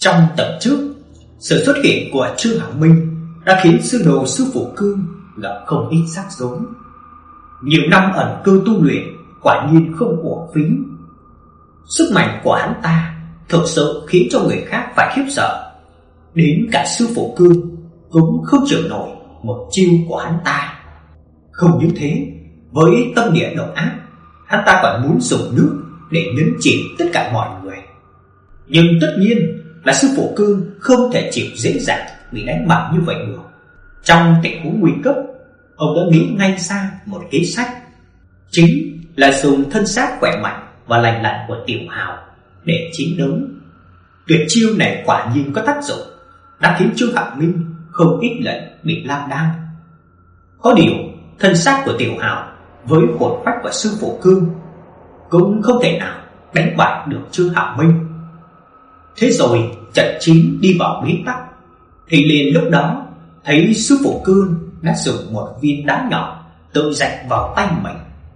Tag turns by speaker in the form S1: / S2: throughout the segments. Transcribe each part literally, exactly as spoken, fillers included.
S1: Trong tập trước, sự xuất hiện của Trương Hạo Minh đã khiến sư đồ sư phụ Cương gặp không ít rắc rối. Nhiều năm ẩn cư tu luyện quả nhiên không uổng phí. Sức mạnh của hắn ta thực sự khiến cho người khác phải khiếp sợ. Đến cả sư phụ Cương cũng không chịu nổi một chiêu của hắn ta. Không những thế, với tâm địa độc ác, hắn ta còn muốn dùng nước để nhấn chìm tất cả mọi người. Nhưng tất nhiên là sư phụ Cương không thể chịu dễ dàng bị đánh bại như vậy được. Trong tình huống nguy cấp, ông đã nghĩ ngay ra một kế sách, chính là dùng thân xác khỏe mạnh và lành lặn của Tiểu Hào để chiến đấu. Tuyệt chiêu này quả nhiên có tác dụng, đã khiến Trương Hạo Minh không ít lần bị lao đao. Có điều, thân xác của Tiểu Hào với hồn phách của sư phụ Cương cũng không thể nào đánh bại được Trương Hạo Minh. Thế rồi trận chiến đi vào bế tắc, thì liền lúc đó thấy sư phụ Cương đã dùng một viên đá nhỏ tự rạch vào tay mình.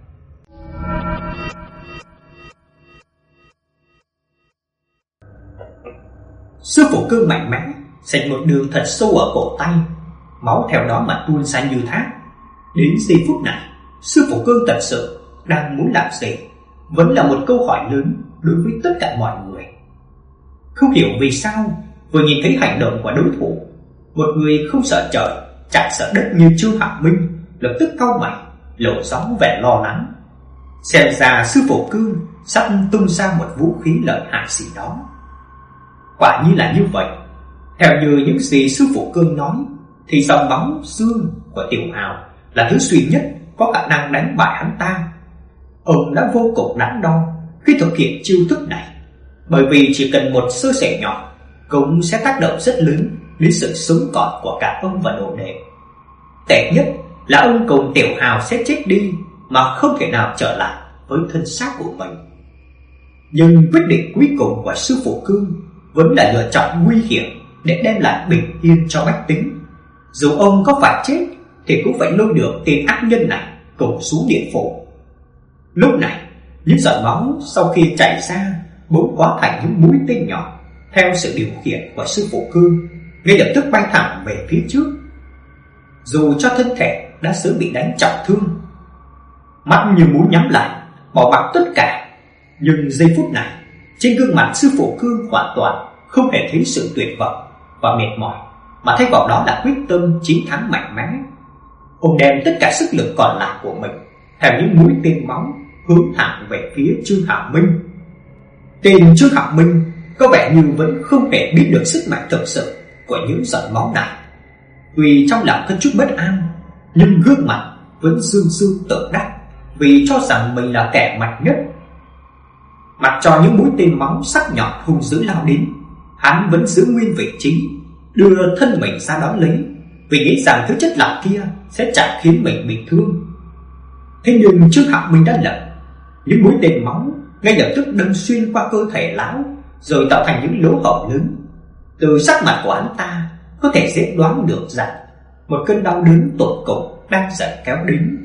S1: Sư phụ Cương mạnh mẽ rạch một đường thật sâu ở cổ tay, máu theo đó mà tuôn ra như thác. Đến giây phút này, sư phụ Cương thật sự đang muốn làm gì vẫn là một câu hỏi lớn đối với tất cả mọi người. Không hiểu vì sao vừa nhìn thấy hành động của đối thủ, một người không sợ trời chẳng sợ đất như Trương Hạo Minh lập tức cau mày, lộ rõ vẻ lo lắng. Xem ra sư phụ Cương sắp tung ra một vũ khí lợi hại gì đó. Quả nhiên là như vậy. Theo như những gì sư phụ Cương nói, thì dòng máu xương của Tiểu Hào là thứ duy nhất có khả năng đánh bại hắn ta. Ông đã vô cùng đắn đo khi thực hiện chiêu thức này, bởi vì chỉ cần một sơ sẩy nhỏ cũng sẽ tác động rất lớn đến sự sống còn của cả ông và đồ đệ. Tệ nhất là ông cùng Tiểu Hào sẽ chết đi mà không thể nào trở lại với thân xác của mình. Nhưng quyết định cuối cùng của sư phụ Cương vẫn là lựa chọn nguy hiểm để đem lại bình yên cho bách tính. Dù ông có phải chết thì cũng phải lôi được tên ác nhân này cùng xuống địa phủ. Lúc này, những giọt máu sau khi chảy ra bỗng hóa thành những mũi tên nhỏ, theo sự điều khiển của sư phụ Cương, ngay lập tức bay thẳng về phía trước. Dù cho thân thể đã sớm bị đánh trọng thương, mắt như muốn nhắm lại, bỏ mặc tất cả, nhưng giây phút này, trên gương mặt sư phụ Cương hoàn toàn không hề thấy sự tuyệt vọng và mệt mỏi, mà thay vào đó là quyết tâm chiến thắng mạnh mẽ. Ông đem tất cả sức lực còn lại của mình theo những mũi tên máu hướng thẳng về phía Trương Hạo Minh. Tên Trương Hạo Minh có vẻ như vẫn không hề biết được sức mạnh thực sự của những giọt máu này. Vì trong lòng có chút bất an, nhưng gương mặt vẫn dương dương tự đắc, vì cho rằng mình là kẻ mạnh nhất. Mặc cho những mũi tên máu sắc nhọn hung dữ lao đến, hắn vẫn giữ nguyên vị trí, đưa thân mình ra đón lấy, vì nghĩ rằng thứ chất lạ kia sẽ chẳng khiến mình bị thương. Thế nhưng Trương Hạo Minh đã lầm. Những mũi tên máu ngay lập tức đâm xuyên qua cơ thể lão, rồi tạo thành những lỗ hổng lớn. Từ sắc mặt của hắn ta có thể dễ đoán được rằng một cơn đau đớn tột cùng đang dần kéo đến.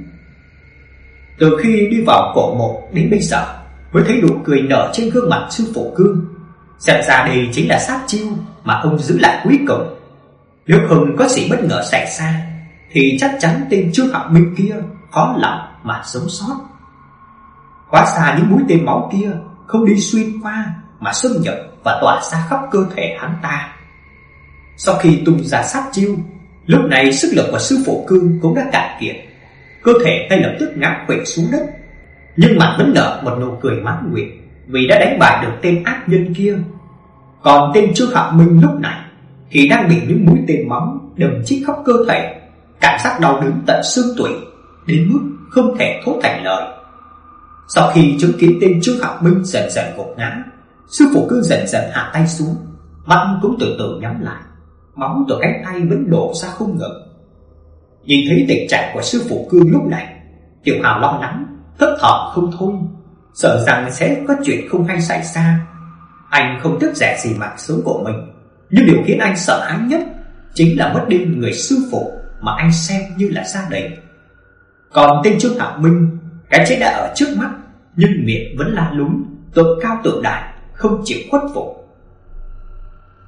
S1: Từ khi đi vào cổ mộ đến bây giờ mới thấy nụ cười nở trên gương mặt sư phụ Cương. Xem ra đây chính là sát chiêu mà ông giữ lại cuối cùng. Nếu không có gì bất ngờ xảy ra thì chắc chắn tên Trương Hạo Minh kia khó lòng mà sống sót. Hóa ra những mũi tên máu kia không đi xuyên qua mà xâm nhập và tỏa ra khắp cơ thể hắn ta. Sau khi tung ra sát chiêu, lúc này sức lực của sư phụ Cương cũng đã cạn kiệt, cơ thể ngay lập tức ngã quỵ xuống đất, nhưng mặt vẫn nở một nụ cười mãn nguyện vì đã đánh bại được tên ác nhân kia. Còn tên Trương Hạo Minh lúc này thì đang bị những mũi tên máu đâm chích khắp cơ thể, cảm giác đau đớn tận xương tủy đến mức không thể thốt thành lời. Sau khi chứng kiến tên Trương Hạo Minh dần dần gục ngã, sư phụ Cương dần dần hạ tay xuống, mắt cũng từ từ nhắm lại, máu từ cánh tay vẫn đổ ra không ngừng. Nhìn thấy tình trạng của sư phụ Cương lúc này, Tiểu Hào lo lắng, thất thỏm không thôi, sợ rằng sẽ có chuyện không hay xảy ra. Anh không tiếc rẻ gì mạng sống của mình, nhưng điều khiến anh sợ hãi nhất chính là mất đi người sư phụ mà anh xem như là gia đình. Còn tên Trương Hạo Minh, cái chết đã ở trước mắt, nhưng miệng vẫn la lúng, tự cao tự đại, không chịu khuất phục.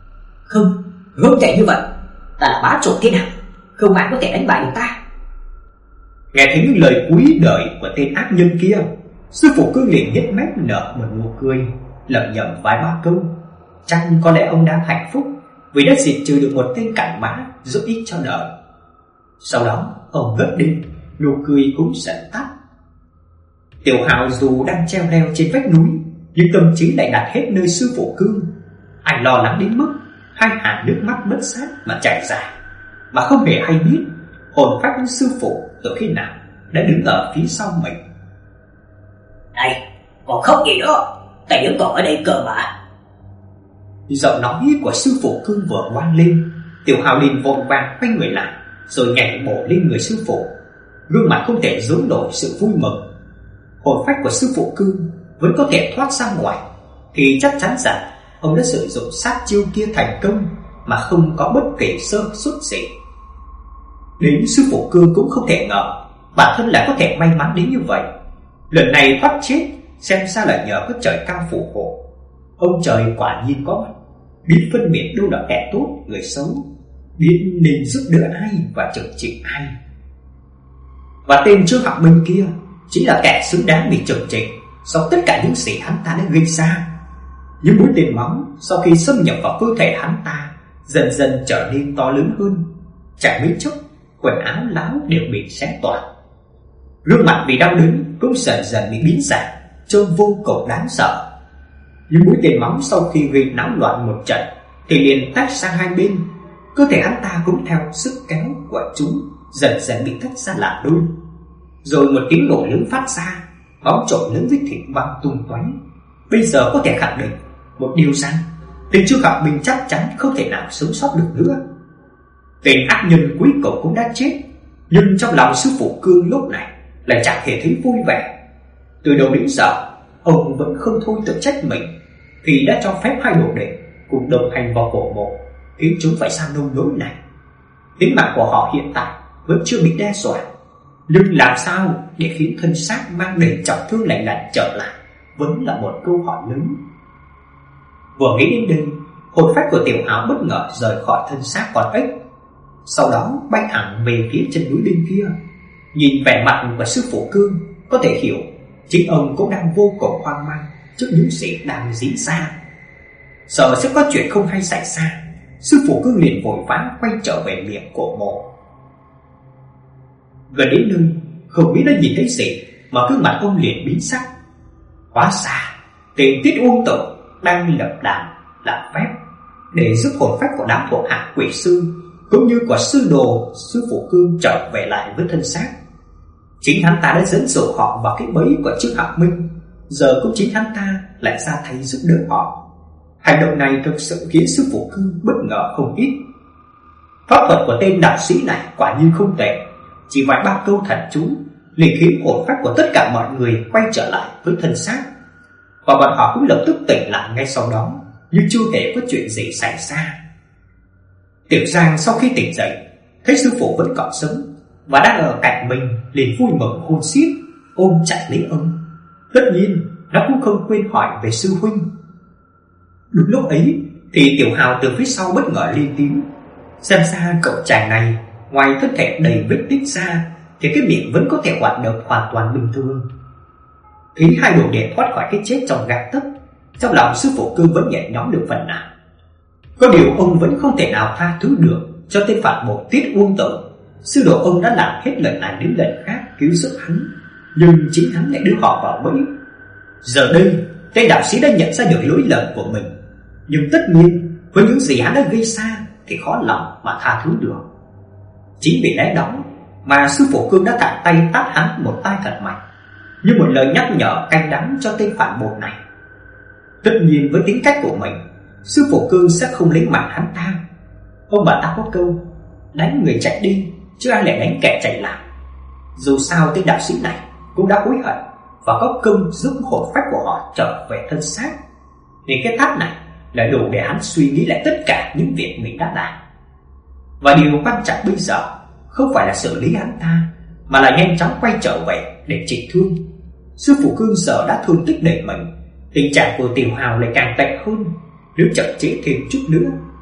S2: Không, không thể như vậy. Ta là bá chủ thiên hạ, không ai có thể đánh bại được ta.
S1: Nghe thấy những lời cuối đời của tên ác nhân kia, sư phụ Cương liền nhếch mép nở một nụ cười, lẩm nhẩm vài ba câu. Chắc có lẽ ông đang hạnh phúc vì đã diệt trừ được một tên cặn bã giúp ích cho đời. Sau đó ông ngất đi, nụ cười cũng dần tắt. Tiểu Hào dù đang treo leo trên vách núi, nhưng tâm trí lại đặt hết nơi sư phụ Cương. Anh lo lắng đến mức hai hàng nước mắt bất giác mà chảy dài, mà không hề hay biết hồn phách sư phụ từ khi nào đã đứng ở phía sau mình.
S2: Này, còn khóc gì nữa? Ta vẫn còn ở đây cơ mà.
S1: Giọng nói của sư phụ Cương vừa vang lên, Tiểu Hào liền vội vàng quay người lại, rồi nhảy bổ lên người sư phụ, gương mặt không thể giấu nổi sự vui mừng. Hồn phách của sư phụ Cương vẫn có thể thoát ra ngoài, thì chắc chắn rằng ông đã sử dụng sát chiêu kia thành công mà không có bất kỳ sơ suất gì. Đến sư phụ Cương cũng không thể ngờ bản thân lại có thể may mắn đến như vậy. Lần này thoát chết xem ra là nhờ có trời cao phù hộ. Ông trời quả nhiên có mắt, biết phân biệt đâu là kẻ tốt người xấu, biết nên giúp đỡ ai và trừng trị ai. Và tên Trương Hạo Minh kia chính là kẻ xứng đáng bị trừng trị sau tất cả những gì hắn ta đã gây ra. Những mũi tên máu sau khi xâm nhập vào cơ thể hắn ta dần dần trở nên to lớn hơn, chẳng mấy chốc quần áo láo đều bị xé toạc. Gương mặt vì đau đớn cũng dần dần bị biến dạng, trông vô cùng đáng sợ. Những mũi tên máu sau khi gây náo loạn một trận thì liền tách sang hai bên, cơ thể hắn ta cũng theo sức kéo của chúng dần dần bị tách ra làm đôi. Rồi một tiếng nổ lớn phát ra, máu trộn lẫn với thịt văng tung tóe. Bây giờ có thể khẳng định một điều rằng tên Trương Hạo Minh chắc chắn không thể nào sống sót được nữa. Tên ác nhân cuối cùng cũng đã chết, nhưng trong lòng sư phụ Cương lúc này lại chẳng hề thấy vui vẻ. Từ đầu đến giờ ông vẫn không thôi tự trách mình vì đã cho phép hai đồ đệ cùng đồng hành vào cổ mộ, khiến chúng phải sang nông nỗi này. Tính mạng của họ hiện tại vẫn chưa bị đe dọa, nhưng làm sao để khiến thân xác mang đầy trọng thương lành lạnh trở lại vẫn là một câu hỏi lớn. Vừa nghĩ đến đây, hồn phách của Tiểu Hào bất ngờ rời khỏi thân xác con ếch, sau đó bay thẳng về phía chân núi bên kia. Nhìn vẻ mặt của sư phụ Cương, có thể hiểu chính ông cũng đang vô cùng hoang mang trước những gì đang diễn ra. Sợ sẽ có chuyện không hay xảy ra, sư phụ Cương liền vội vã quay trở về miệng cổ mộ. Gần đến nơi, không biết đã nhìn thấy gì mà gương mặt ông liền biến sắc. Hóa ra tên Tiết Uông Tử đang lập đàn làm phép để giúp hồn phách của đám thuộc hạ quỷ sư cũng như của sư đồ sư phụ Cương trở về lại với thân xác. Chính hắn ta đã dẫn dụ họ vào cái bẫy của Trương Hạo Minh, giờ cũng chính hắn ta lại ra tay giúp đỡ họ. Hành động này thực sự khiến sư phụ Cương bất ngờ không ít. Pháp thuật của tên đạo sĩ này quả nhiên không tệ, chỉ vài ba câu thần chú liền khiến hồn phách của tất cả mọi người quay trở lại với thân xác, và bọn họ cũng lập tức tỉnh lại ngay sau đó, nhưng chưa hề có chuyện gì xảy ra. Tiểu Giang sau khi tỉnh dậy thấy sư phụ vẫn còn sống và đang ở cạnh mình, liền vui mừng khôn xiết, ôm chặt lấy ông. Tất nhiên nó cũng không quên hỏi về sư huynh. Đúng lúc ấy thì Tiểu Hào từ phía sau bất ngờ lên tiếng. Xem ra cậu chàng này ngoài thân thể đầy vết tích ra thì cái miệng vẫn có thể hoạt động hoàn toàn bình thường. Thấy hai đồ đệ thoát khỏi cái chết trong gang tấc, trong lòng sư phụ Cương vẫn nhẹ nhõm được phần nào. Có điều ông vẫn không thể nào tha thứ được cho tên phản bội Tiết Uông Tử. Sư đồ ông đã làm hết lần này đến lần khác cứu giúp hắn, nhưng chính hắn lại đưa họ vào bẫy. Giờ đây tên đạo sĩ đã nhận ra được lỗi lầm của mình, nhưng tất nhiên với những gì hắn đã gây ra thì khó lòng mà tha thứ được. Chính vì lẽ đó mà sư phụ Cương đã thẳng tay tát hắn một tay thật mạnh, như một lời nhắc nhở cay đắng cho tên phản bội này. Tất nhiên với tính cách của mình, sư phụ Cương sẽ không lấy mạng hắn ta. Ông bà ta có câu đánh người chạy đi chứ ai lại đánh kẻ chạy lại. Dù sao tên đạo sĩ này cũng đã hối hận và có công giúp hồn phách của họ trở về thân xác, nên cái tát này là đủ để hắn suy nghĩ lại tất cả những việc mình đã làm. Và điều quan trọng bây giờ không phải là xử lý hắn ta, mà là nhanh chóng quay trở về để trị thương. Sư phụ Cương giờ đã thương tích đầy mình, tình trạng của Tiểu Hào lại càng tệ hơn. Nếu chậm trễ thêm chút nữa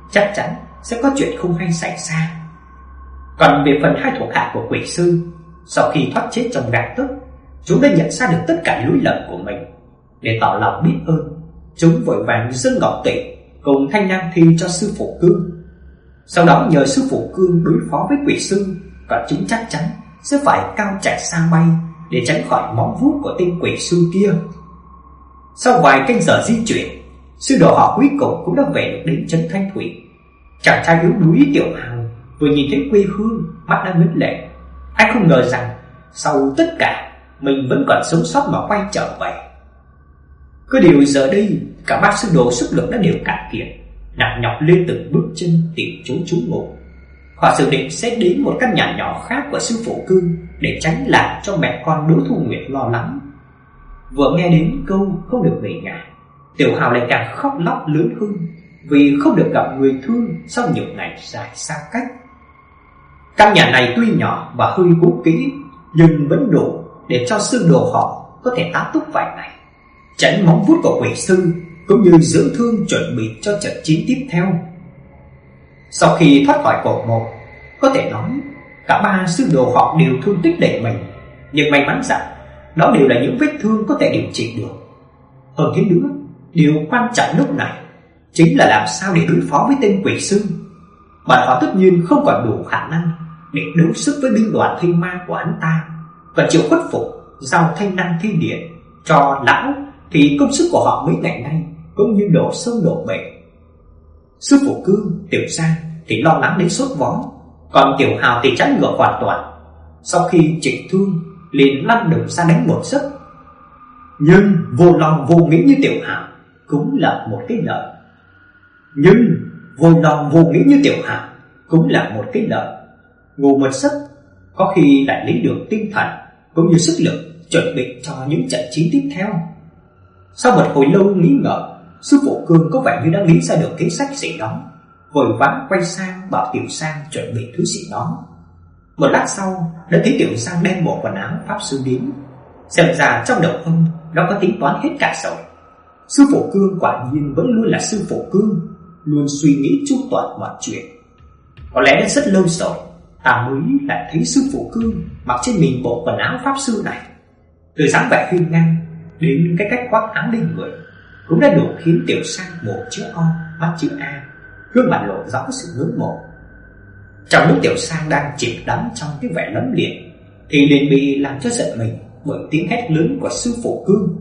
S1: chắc chắn sẽ có chuyện không hay xảy ra. Còn về phần hai thuộc hạ của quỷ sư, sau khi thoát chết trong gang tấc, chúng đã nhận ra được tất cả lỗi lầm của mình. Để tỏ lòng biết ơn, chúng vội vàng dâng ngọc tỷ cùng thanh nam thi cho sư phụ Cương. Sau đó nhờ sư phụ Cương đối phó với quỷ sư, còn chúng chắc chắn sẽ phải cao chạy sang bay để tránh khỏi móng vuốt của tên quỷ sư kia. Sau vài canh giờ di chuyển, sư đồ họ cuối cùng cũng đã về được đến trấn Thanh Thủy. Chàng trai yếu đuối Tiểu Hào vừa nhìn thấy quê hương, mắt đã ngấn lệ. Anh không ngờ rằng sau tất cả mình vẫn còn sống sót mà quay trở về. Có điều giờ đây cả ba sư đồ sức lực đã đều cạn kiệt, nặng nhọc lên từng bước chân tìm chỗ trú ngụ. Họ dự định sẽ đến một căn nhà nhỏ khác của sư phụ Cương để tránh làm cho mẹ con Đỗ Thu Nguyệt lo lắng. Vừa nghe đến câu không được về nhà, Tiểu Hào lại càng khóc lóc lớn hơn vì không được gặp người thương sau nhiều ngày dài xa cách. Căn nhà này tuy nhỏ và hơi cũ kỹ, nhưng vẫn đủ để cho sư đồ họ có thể tá túc vài ngày, tránh móng vuốt của quỷ sư, cũng như dưỡng thương chuẩn bị cho trận chiến tiếp theo. Sau khi thoát khỏi cổ mộ, có thể nói cả ba sư đồ họ đều thương tích đầy mình, nhưng may mắn rằng đó đều là những vết thương có thể điều trị được. Hơn thế nữa, điều quan trọng lúc này chính là làm sao để đối phó với tên quỷ sư. Bọn họ tất nhiên không còn đủ khả năng để đấu sức với binh đoàn thây ma của hắn ta, và chịu khuất phục giao thanh năng thiên điện cho lão thì công sức của họ mấy ngày nay cũng như đổ sông đổ bể. Sư phụ Cương, Tiểu Giang thì lo lắng đến sốt vó, còn Tiểu Hào thì trái ngược hoàn toàn. Sau khi chỉnh thương liền lăn đùng ra đánh một giấc. Nhưng vô lòng vô nghĩ như Tiểu Hào cũng là một cái lợi. Nhưng vô lòng vô nghĩ như Tiểu Hào cũng là một cái lợi. Ngủ một giấc có khi lại lấy được tinh thần cũng như sức lực chuẩn bị cho những trận chiến tiếp theo. Sau một hồi lâu nghĩ ngợi, sư phụ Cương có vẻ như đã nghĩ ra được kế sách gì đó, vội vã quay sang bảo Tiểu Giang chuẩn bị thứ gì đó. Một lát sau đã thấy Tiểu Giang đem bộ quần áo pháp sư đến. Xem ra trong đầu ông đã có tính toán hết cả rồi. Sư phụ Cương quả nhiên vẫn luôn là sư phụ Cương, luôn suy nghĩ chu toàn mọi chuyện. Có lẽ đã rất lâu rồi ta mới lại thấy sư phụ Cương mặc trên mình bộ quần áo pháp sư này. Từ dáng vẻ hiên ngang đến cái cách khoác áo lên người cũng đã đủ khiến Tiểu Giang một chữ O, mắt chữ A, gương mặt lộ rõ sự ngưỡng mộ. Trong lúc Tiểu Giang đang chìm đắm trong cái vẻ lấm liệt thì liền bị làm cho giận mình bởi tiếng hét lớn của sư phụ Cương.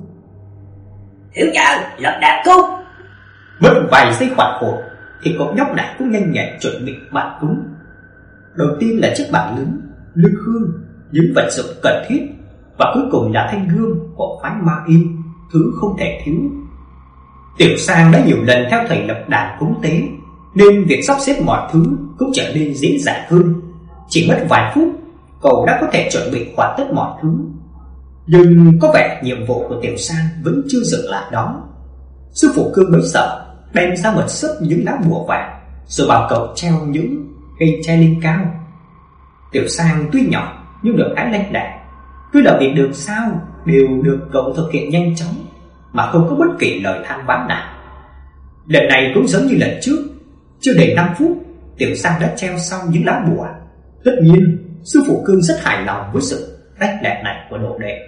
S2: Thiếu gia lập đàn cung.
S1: Mất vài giây hoàn hồn thì cậu nhóc này cũng nhanh nhẹn chuẩn bị bàn cúng. Đầu tiên là chiếc bàn lớn, lư hương, những vật dụng cần thiết, và cuối cùng là thanh gươm của phái Ma Y, thứ không thể thiếu. Tiểu Giang đã nhiều lần theo thầy lập đàn cúng tế, nên việc sắp xếp mọi thứ cũng trở nên dễ dàng hơn. Chỉ mất vài phút, cậu đã có thể chuẩn bị hoàn tất mọi thứ. Nhưng có vẻ nhiệm vụ của Tiểu Giang vẫn chưa dừng lại đó. Sư phụ Cương bấy giờ đem ra một sấp những lá bùa vàng, rồi bảo cậu treo những cây tre lên cao. Tiểu Giang tuy nhỏ nhưng được khá lanh lẹ, cứ là việc được sao đều được cậu thực hiện nhanh chóng mà không có bất kỳ lời than vãn nào. Lần này cũng giống như lần trước, chưa đầy năm phút, Tiểu Giang đã treo xong những lá bùa. Tất nhiên, sư phụ Cương rất hài lòng với sự lanh lẹ này của đồ đệ.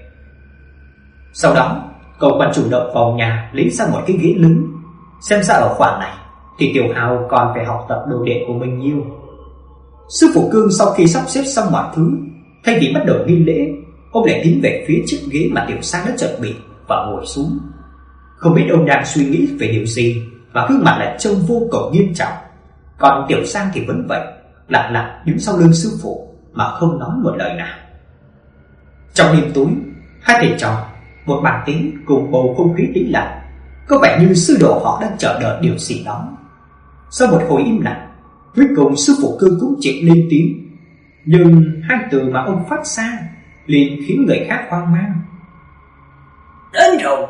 S1: Sau đó, cậu còn chủ động vào nhà lấy ra một cái ghế lớn. Xem ra ở khoản này thì Tiểu Hào còn phải học tập đồ đệ của mình nhiều. Sư phụ Cương sau khi sắp xếp xong mọi thứ, thay vì bắt đầu nghi lễ, ông lại tiến về phía chiếc ghế mà Tiểu Giang đã chuẩn bị và ngồi xuống. Không biết ông đang suy nghĩ về điều gì mà gương mặt lại trông vô cùng nghiêm trọng. Còn Tiểu Giang thì vẫn vậy, lặng lặng đứng sau lưng sư phụ mà không nói một lời nào. Trong đêm tối, hai thầy trò, một bàn tính cùng bầu không khí tĩnh lặng, có vẻ như sư đồ họ đang chờ đợi điều gì đó. Sau một hồi im lặng, cuối cùng sư phụ Cương cũng chịu lên tiếng. Nhưng hai từ mà ông phát ra liền khiến người khác hoang mang.
S2: Đến rồi.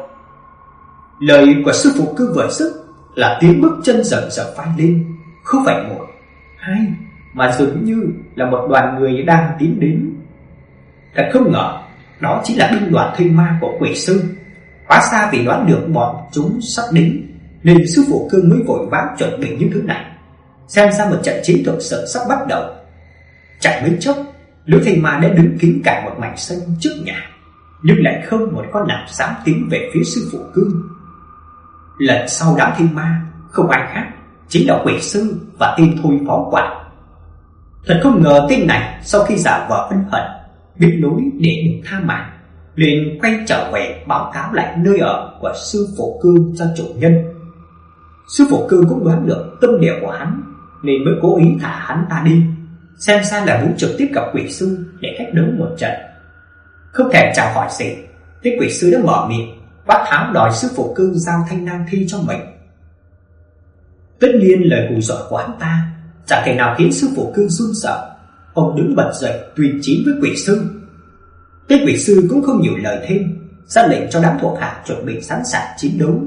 S1: Lời của sư phụ Cương vừa dứt là tiếng bước chân dần dần vang lên, không phải một, hai, mà dường như là một đoàn người đang tiến đến. Thật không ngờ, đó chính là binh đoàn thây ma của quỷ sư. Hóa ra vì đoán được bọn chúng sắp đến, nên sư phụ Cương mới vội vã chuẩn bị những thứ này, xem ra một trận chiến thực sự sắp bắt đầu. Chẳng mấy chốc, lũ thây ma đã đứng kín cả một mảnh sân trước nhà, nhưng lại không một con nào dám tiến về phía sư phụ Cương. Lần sau đám thây ma không ai khác chính là quỷ sư và tên Thôi Phó Quản. Thật không ngờ tên này sau khi giả vờ ân hận, biết lối để được tha mạng, liền quay trở về báo cáo lại nơi ở của sư phụ Cương cho chủ nhân. Sư phụ Cương cũng đoán được tâm địa của hắn, nên mới cố ý thả hắn ta đi, xem ra là muốn trực tiếp gặp quỷ sư để thách đấu một trận. Không thèm chào hỏi gì, tên quỷ sư đã mở miệng quát tháo đòi sư phụ Cương giao thanh nang thi cho mình. Tất nhiên lời hù dọa của hắn ta chẳng thể nào khiến sư phụ Cương run sợ. Ông đứng bật dậy tuyên chiến với quỷ sư. Tên quỷ sư cũng không nhiều lời thêm, ra lệnh cho đám thuộc hạ chuẩn bị sẵn sàng chiến đấu.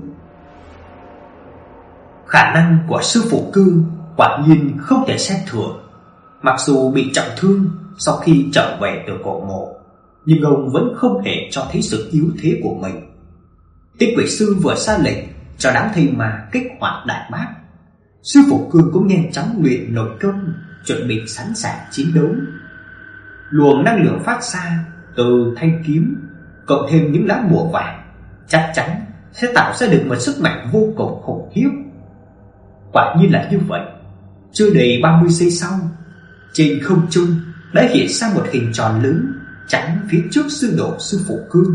S1: Khả năng của sư phụ Cương quả nhiên không thể xem thường. Mặc dù bị trọng thương sau khi trở về từ cổ mộ, nhưng ông vẫn không hề cho thấy sự yếu thế của mình. Tên quỷ sư vừa ra lệnh cho đám thây ma kích hoạt đại bác, sư phụ Cương cũng nhanh chóng luyện nội công, chuẩn bị sẵn sàng chiến đấu. Luồng năng lượng phát ra từ thanh kiếm cộng thêm những lá bùa vàng chắc chắn sẽ tạo ra được một sức mạnh vô cùng khủng khiếp. Quả nhiên là như vậy. Chưa đầy ba mươi giây sau, trên không trung đã hiện ra một hình tròn lớn chắn phía trước sư đồ sư phụ Cương.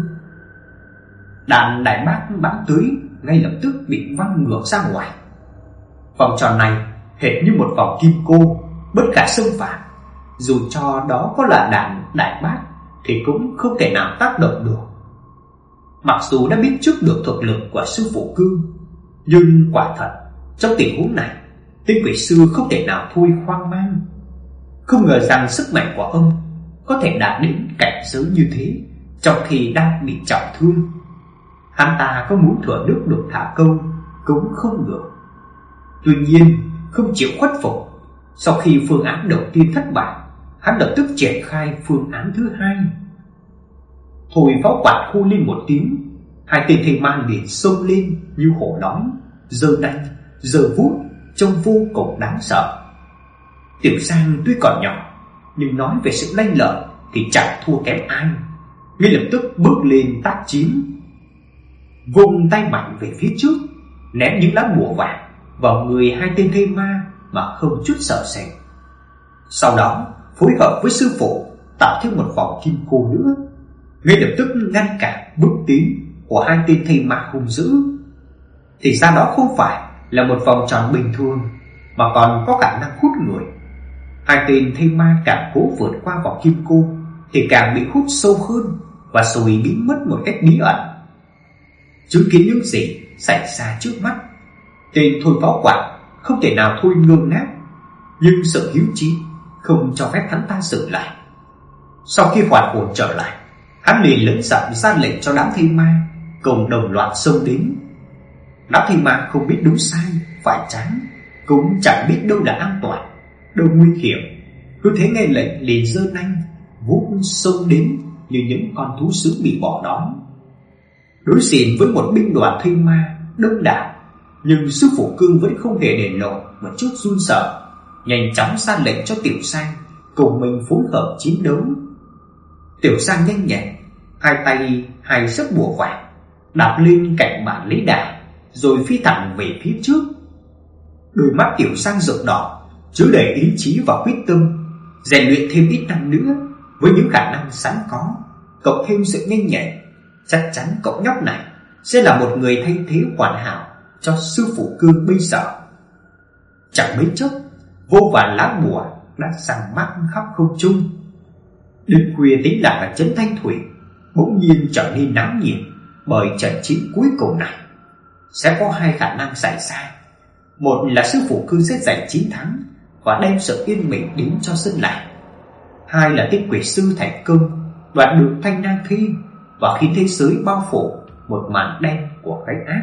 S1: Đạn đại bác bắn tới ngay lập tức bị văng ngược ra ngoài. Vòng tròn này hệt như một vòng kim cô, bất khả xâm phạm. Dù cho đó có là đạn đại bác thì cũng không thể nào tác động được. Mặc dù đã biết trước được thực lực của sư phụ Cương, nhưng quả thật trong tình huống này, tên quỷ sư không thể nào thôi hoang mang. Không ngờ rằng sức mạnh của ông có thể đạt đến cảnh giới như thế trong khi đang bị trọng thương. Hắn ta có muốn thừa nước đục thả câu cũng không được. Tuy nhiên không chịu khuất phục, sau khi phương án đầu tiên thất bại, hắn lập tức triển khai phương án thứ hai. Thôi Phó Quản hô lên một tiếng, hai tên thây ma liền xông lên như hổ đói, giơ đanh giơ vuốt, trông vô cùng đáng sợ. Tiểu Giang tuy còn nhỏ, nhưng nói về sự lanh lợi thì chẳng thua kém ai. Ngay lập tức bước lên tác chiến, vung tay mạnh về phía trước, ném những lá bùa vàng vào người hai tên thây ma mà không chút sợ sệt. Sau đó phối hợp với sư phụ tạo thêm một vòng kim cô nữa, ngay lập tức ngăn cản bước tiến của hai tên thây ma hung dữ. Thì ra đó không phải là một vòng tròn bình thường, mà còn có khả năng hút người. Hai tên thây ma càng cố vượt qua vòng kim cô thì càng bị hút sâu hơn và rồi biến mất một cách bí ẩn. Chứng kiến những gì xảy ra trước mắt, tên Thôi Phó Quản không thể nào thôi ngơ ngác, nhưng sự hiếu chí không cho phép hắn ta dừng lại. Sau khi hoàn hồn trở lại, hắn liền lớn giọng ra lệnh cho đám thây ma cùng đồng loạt xông đến. Đám thây ma không biết đúng sai phải trái, cũng chẳng biết đâu là an toàn, đâu nguy hiểm, cứ thế nghe lệnh liền giơ nanh vuốt xông đến như những con thú sứ bị bỏ đói. Đối diện với một binh đoàn thây ma đông đảo, nhưng sư phụ Cương vẫn không hề để lộ một chút run sợ, nhanh chóng ra lệnh cho Tiểu Sang cùng mình phối hợp chiến đấu. Tiểu Sang nhanh nhẹn, hai tay hai sấp bùa vàng đạp lên cạnh bàn lấy đà, rồi phi thẳng về phía trước. Đôi mắt Tiểu Sang rực đỏ, chứa đầy ý chí và quyết tâm, rèn luyện thêm ít năm nữa với những khả năng sẵn có, cộng thêm sự nhanh nhẹn, chắc chắn cậu nhóc này sẽ là một người thay thế hoàn hảo cho sư phụ Cương bây giờ. Chẳng mấy chốc, vô vàn lá bùa đã giăng mắt khắp không trung. Đêm khuya tĩnh lặng ở trấn Thanh Thủy bỗng nhiên trở nên náo nhiệt, bởi trận chiến cuối cùng này sẽ có hai khả năng xảy ra. Một là sư phụ Cương sẽ giành chiến thắng và đem sự yên bình đến cho dân làng. Hai là tên quỷ sư thành công đoạt được thanh nang thi và khiến thế giới bao phủ một màn đen của cái ác.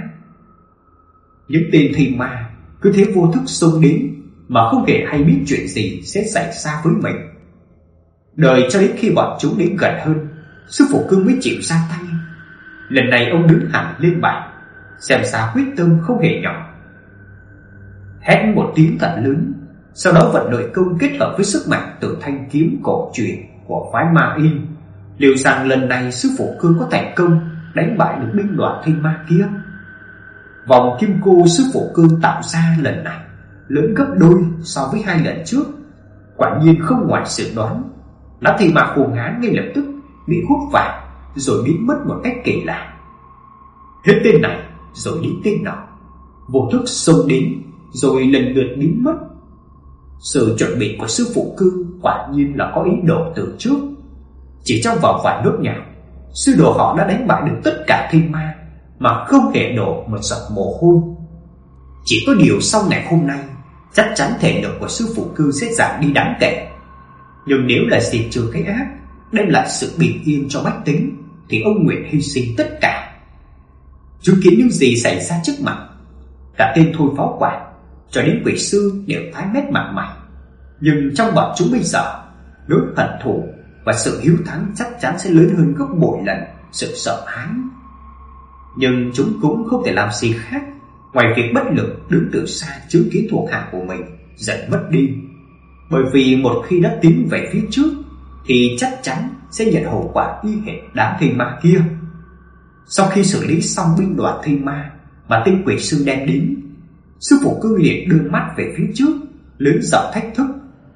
S1: Những tên thây ma cứ thế vô thức xông đến mà không hề hay biết chuyện gì sẽ xảy ra với mình. Đợi cho đến khi bọn chúng đến gần hơn, sư phụ Cương mới chịu ra tay. Lần này ông đứng hẳn lên bàn, xem ra quyết tâm không hề nhỏ. Hét một tiếng thật lớn, sau đó vận nội công kết hợp với sức mạnh từ thanh kiếm cổ truyền của phái Ma Y, liệu rằng lần này sư phụ Cương có thành công đánh bại được binh đoàn Thiên Ma kia. Vòng kim cô sư phụ Cương tạo ra lần này lớn gấp đôi so với hai lần trước. Quả nhiên không ngoài dự đoán, đám Thiên Ma khô ngán ngay lập tức bị hút vào rồi biến mất một cách kỳ lạ. Hết tên này rồi đến tên nọ, vô thức xông đến rồi lần lượt biến mất. Sự chuẩn bị của sư phụ Cương quả nhiên là có ý đồ từ trước. Chỉ trong vòng vài nốt nhạc, sư đồ họ đã đánh bại được tất cả Thiên Ma mà không hề đổ một giọt mồ hôi. Chỉ có điều sau ngày hôm nay, chắc chắn thể lực của sư phụ Cương sẽ giảm đi đáng kể. Nhưng nếu là diệt trừ cái ác, đem lại sự bình yên cho bách tính, thì ông nguyện hy sinh tất cả. Chứng kiến những gì xảy ra trước mặt, cả tên Thôi Pháo Quản cho đến quỷ sư đều tái mét mặt mày. Nhưng trong bọn chúng bây giờ, nỗi hận thù và sự hiếu thắng chắc chắn sẽ lớn hơn gấp bội lần sự sợ hãi. Nhưng chúng cũng không thể làm gì khác ngoài việc bất lực đứng từ xa chứng kiến thuộc hạ của mình dần mất đi. Bởi vì một khi đã tiến về phía trước thì chắc chắn sẽ nhận hậu quả y hệt đám Thiên Ma kia. Sau khi xử lý xong binh đoàn Thiên Ma mà tên quỷ sư đem đến, sư phụ Cương liền đưa mắt về phía trước, lớn giọng thách thức: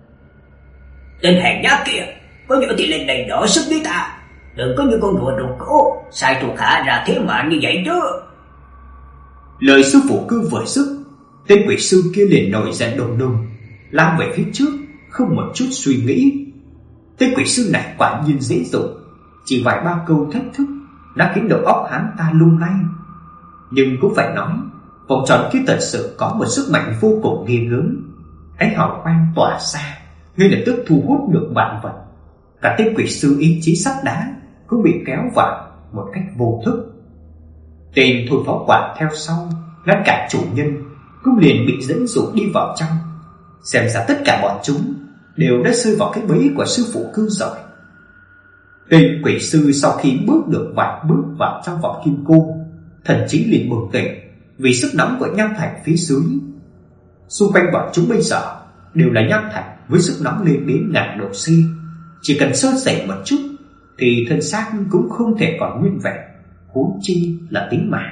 S2: Tên hèn nhát kia, có nhớ thì lên đây đỡ sức với ta, đừng có như con rùa rụt cổ sai thuộc hạ ra thế mạng như vậy chứ.
S1: Lời sư phụ Cương vừa dứt, tên quỷ sư kia liền nổi giận đùng đùng, lao về phía trước, không một chút suy nghĩ. Tên quỷ sư này quả nhiên dễ dụ, chỉ vài ba câu thách thức đã khiến đầu óc hắn ta lung lay. Nhưng cũng phải nói, vòng tròn kia thật sự có một sức mạnh vô cùng ghê gớm. Ánh hào quang tỏa ra, ngay lập tức thu hút được vạn vật. Cả tên quỷ sư ý chí sắt đá cũng bị kéo vào một cách vô thức. Tên Thôi Pháo Quản theo sau, ngăn cản chủ nhân, cũng liền bị dẫn dụ đi vào trong. Xem ra tất cả bọn chúng đều đã rơi vào cái bẫy của sư phụ Cương rồi. Tên quỷ sư sau khi bước được vài bước vào trong vòng kim cô, thần trí liền bừng tỉnh vì sức nóng của nham thạch phía dưới. Xung quanh bọn chúng bây giờ đều là nham thạch với sức nóng lên đến ngàn độ C. Chỉ cần sơ sẩy một chút thì thân xác cũng không thể còn nguyên vẹn, huống chi là tính mạng.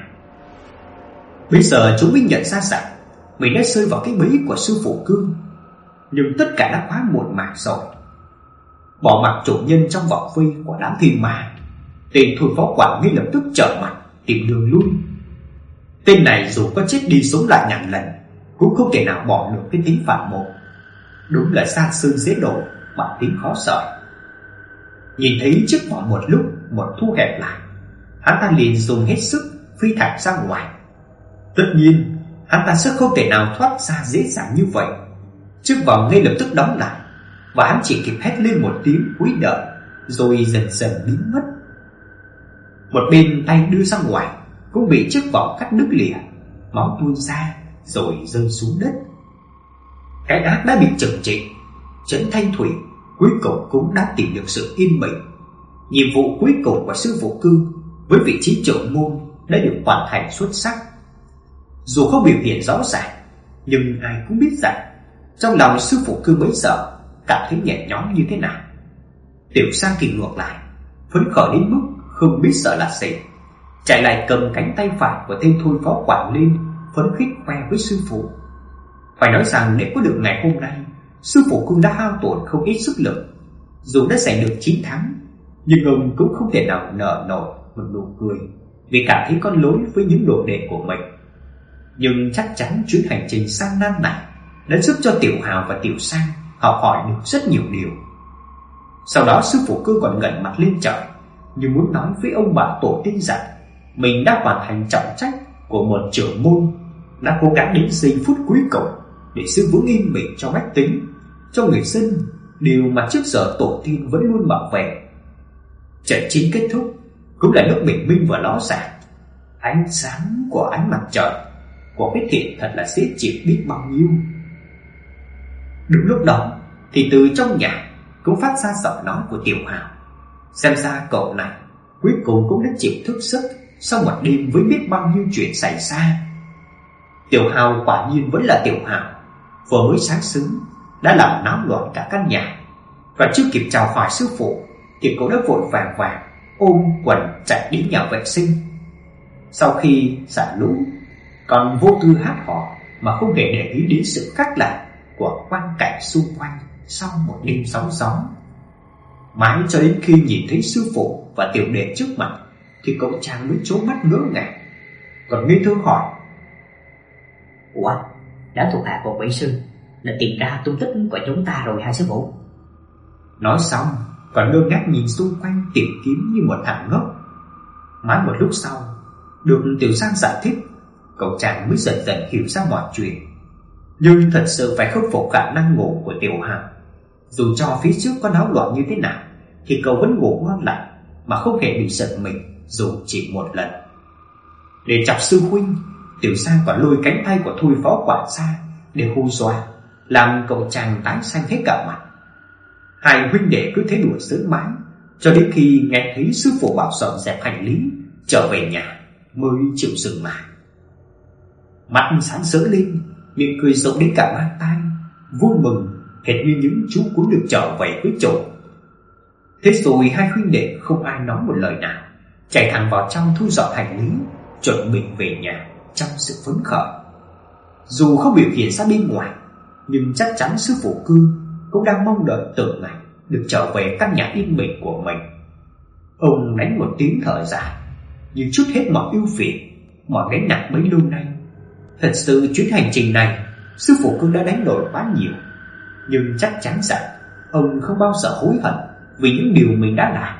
S1: Bây giờ chúng mới nhận ra rằng mình đã rơi vào cái bẫy của sư phụ Cương. Nhưng tất cả đã quá muộn màng rồi. Bỏ mặc chủ nhân trong vòng vây của đám Thiên Ma, tên Thôi Pháo Quản ngay lập tức trở mặt tìm đường lui. Tên này dù có chết đi sống lại ngàn lần cũng không thể nào bỏ được cái tính phản bội. Đúng là san sơn dễ đổ, bản tính khó sợ. Nhìn thấy chiếc vỏ một lúc một thu hẹp lại, hắn ta liền dùng hết sức phi thẳng ra ngoài. Tất nhiên hắn ta sẽ không thể nào thoát ra dễ dàng như vậy. Chiếc vòng ngay lập tức đóng lại, và hắn chỉ kịp hét lên một tiếng cúi đợi, rồi dần dần biến mất. Một bên tay đưa ra ngoài cũng bị chiếc vòng cắt đứt lìa, máu tuôn ra rồi rơi xuống đất. Cái ác đã bị trừng trị, Trấn Thanh Thủy cuối cùng cũng đã tìm được sự yên bình. Nhiệm vụ cuối cùng của sư phụ Cương với vị trí trưởng môn đã được hoàn thành xuất sắc. Dù không biểu hiện rõ ràng, nhưng ai cũng biết rằng trong lòng sư phụ Cương bấy giờ cảm thấy nhẹ nhõm như thế nào. Tiểu Sang thì ngược lại, phấn khởi đến mức không biết sợ là gì, chạy lại cầm cánh tay phải của tên Thôi Pháo Quản lên, phấn khích khoe với sư phụ. Phải nói rằng để có được ngày hôm nay, sư phụ Cương đã hao tổn không ít sức lực. Dù đã giành được chiến thắng, nhưng ông cũng không thể nào nở nổi một nụ cười vì cảm thấy có lỗi với những đồ đệ của mình. Nhưng chắc chắn chuyến hành trình gian nan này đã giúp cho Tiểu Hào và Tiểu Sang học hỏi được rất nhiều điều. Sau đó sư phụ Cương còn ngẩng mặt lên trời, như muốn nói với ông bà tổ tiên rằng mình đã hoàn thành trọng trách của một trưởng môn, đã cố gắng đến giây phút cuối cùng để giữ vững yên bình cho bách tính, cho người dân, điều mà trước giờ tổ tiên vẫn luôn bảo vệ. Trận chiến kết thúc cũng là lúc bình minh vừa ló dạng. Ánh sáng của ánh mặt trời của cái thiện thật là dễ chịu biết bao nhiêu. Đúng lúc đó thì từ trong nhà cũng phát ra giọng nói của Tiểu Hào. Xem ra cậu này cuối cùng cũng đã chịu thức giấc sau một đêm với biết bao nhiêu chuyện xảy ra. Tiểu Hào quả nhiên vẫn là Tiểu Hào. Vừa mới sáng sớm đã làm náo loạn cả căn nhà. Và chưa kịp chào hỏi sư phụ thì cậu đã vội vàng vàng ôm quần chạy đến nhà vệ sinh. Sau khi xả lũ, còn vô tư hát hò mà không hề để ý đến sự khác lạ của quang cảnh xung quanh sau một đêm sóng gió. Mãi cho đến khi nhìn thấy sư phụ và tiểu đệ trước mặt thì cậu chàng mới trố mắt ngỡ ngàng, còn nghi thơ hỏi:
S2: Ủa, đám thuộc hạ của Quỷ Sư đã tìm ra tung tích của chúng ta rồi hả sư phụ?
S1: Nói xong còn ngơ ngác nhìn xung quanh tìm kiếm như một thằng ngốc. Mãi một lúc sau, được Tiểu Sang giải thích, cậu chàng mới dần dần hiểu ra mọi chuyện. Nhưng thật sự phải khắc phục khả năng ngủ của Tiểu Hào. Dù cho phía trước có náo loạn như thế nào thì cậu vẫn ngủ ngon lành mà không hề bị giật mình dù chỉ một lần. Để chọc sư huynh, Tiểu Sang còn lôi cánh tay của Thôi Phó Quản gia để hù dọa, làm cậu chàng tái xanh hết cả mặt. Hai huynh đệ cứ thế đùa giỡn mãi cho đến khi nghe thấy sư phụ bảo dọn dẹp hành lý trở về nhà mới chịu dừng lại. Mắt sáng rỡ lên, miệng cười rộng đến cả mang tai, vui mừng hệt như những chú cún được trở về với chồng. Thế rồi hai huynh đệ không ai nói một lời nào, chạy thẳng vào trong thu dọn hành lý, chuẩn bị về nhà trong sự phấn khởi. Dù không biểu hiện ra bên ngoài, nhưng chắc chắn sư phụ Cư cũng đang mong đợi từng ngày được trở về căn nhà yên bình của mình. Ông đánh một tiếng thở dài, như trút hết mọi ưu phiền, mọi gánh nặng bấy lâu nay. Thật sự chuyến hành trình này sư phụ Cư đã đánh đổi quá nhiều, nhưng chắc chắn rằng ông không bao giờ hối hận vì những điều mình đã làm.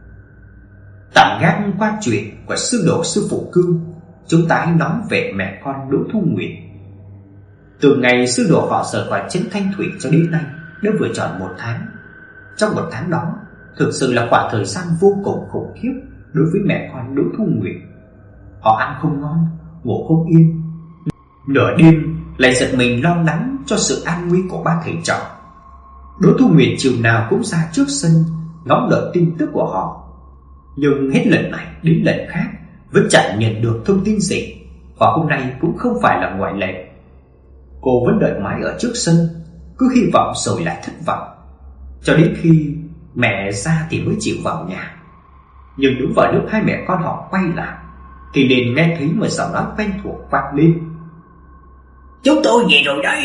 S1: Tạm gác qua chuyện của sư đồ sư phụ Cư, chúng ta hãy nói về mẹ con Đỗ Thu Nguyệt. Từ ngày sư đồ họ rời khỏi trấn Thanh Thủy cho đến nay đã vừa tròn một tháng. Trong một tháng đó thực sự là khoảng thời gian vô cùng khủng khiếp đối với mẹ con Đỗ Thu Nguyệt. Họ ăn không ngon, ngủ không yên, nửa đêm lại giật mình lo lắng cho sự an nguy của ba thầy trò. Đỗ Thu Nguyệt chiều nào cũng ra trước sân ngóng đợi tin tức của họ, nhưng hết lần này đến lần khác vẫn chẳng nhận được thông tin gì, và hôm nay cũng không phải là ngoại lệ. Cô vẫn đợi mãi ở trước sân, cứ hy vọng rồi lại thất vọng, cho đến khi mẹ ra thì mới chịu vào nhà. Nhưng đúng vào lúc hai mẹ con họ quay lại thì liền nghe thấy một giọng nói quen thuộc vang lên:
S2: Chúng tôi về rồi đây.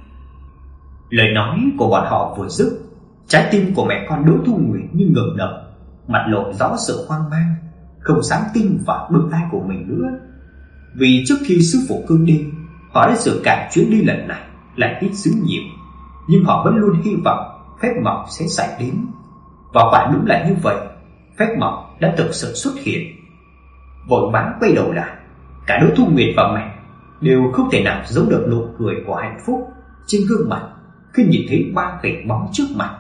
S1: Lời nói của bọn họ vừa dứt, trái tim của mẹ con Đỗ Thu Nguyệt như ngừng đập, mặt lộ rõ sự hoang mang, không dám tin vào đôi tai của mình nữa. Vì trước khi sư phụ Cương đi, họ đã dự cảm chuyến đi lần này lại ít dữ nhiều, nhưng họ vẫn luôn hy vọng phép màu sẽ xảy đến. Và quả đúng là như vậy, phép màu đã thực sự xuất hiện. Vội vã quay đầu lại, cả Đỗ Thu Nguyệt và mẹ đều không thể nào giấu được nụ cười của hạnh phúc trên gương mặt khi nhìn thấy ba hình bóng trước mặt.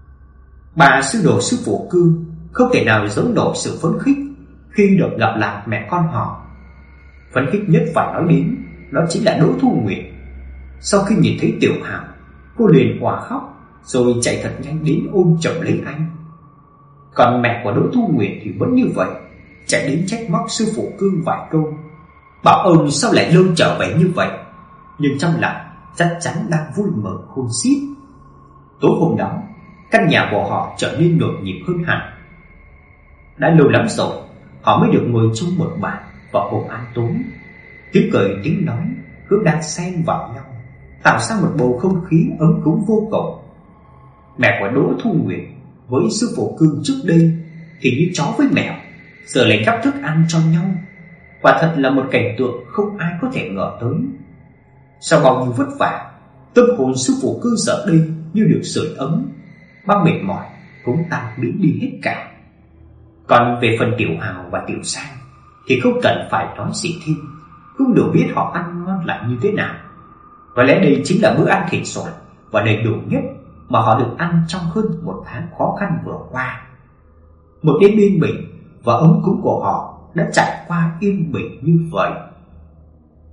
S1: Bà sư đồ sư phụ Cư không thể nào giấu nổi sự phấn khích khi được gặp lại mẹ con họ. Phấn khích nhất phải nói đến đó chính là Đỗ Thu Nguyệt. Sau khi nhìn thấy Tiểu Hào, cô liền òa khóc rồi chạy thật nhanh đến ôm chầm lấy anh. Còn mẹ của Đỗ Thu Nguyệt thì vẫn như vậy, chạy đến trách móc sư phụ Cương vài câu, bảo ông sao lại lâu trở về như vậy, nhưng trong lòng chắc chắn đang vui mừng khôn xiết. Tối hôm đó, căn nhà của họ trở nên nhộn nhịp hơn hẳn. Đã lâu lắm rồi họ mới được ngồi chung một bàn và cùng ăn tối. Tiếng cười tiếng nói cứ đang xen vào nhau, tạo ra một bầu không khí ấm cúng vô cùng. Mẹ của Đỗ Thu Nguyệt với sư phụ Cương trước đây thì như chó với mèo, giờ lại gắp thức ăn cho nhau. Quả thật là một cảnh tượng không ai có thể ngờ tới. Sau bao nhiêu vất vả, tâm hồn sư phụ Cương giờ đây như được sưởi ấm, bao mệt mỏi cũng tan biến đi hết cả. Còn về phần Tiểu Hào và Tiểu Sang thì không cần phải nói gì thêm, cũng đều biết họ ăn ngon lành như thế nào. Có lẽ đây chính là bữa ăn thịt soạn và đầy đủ nhất mà họ được ăn trong hơn một tháng khó khăn vừa qua. Một đêm yên bình và ấm cúng của họ đã trải qua yên bình như vậy.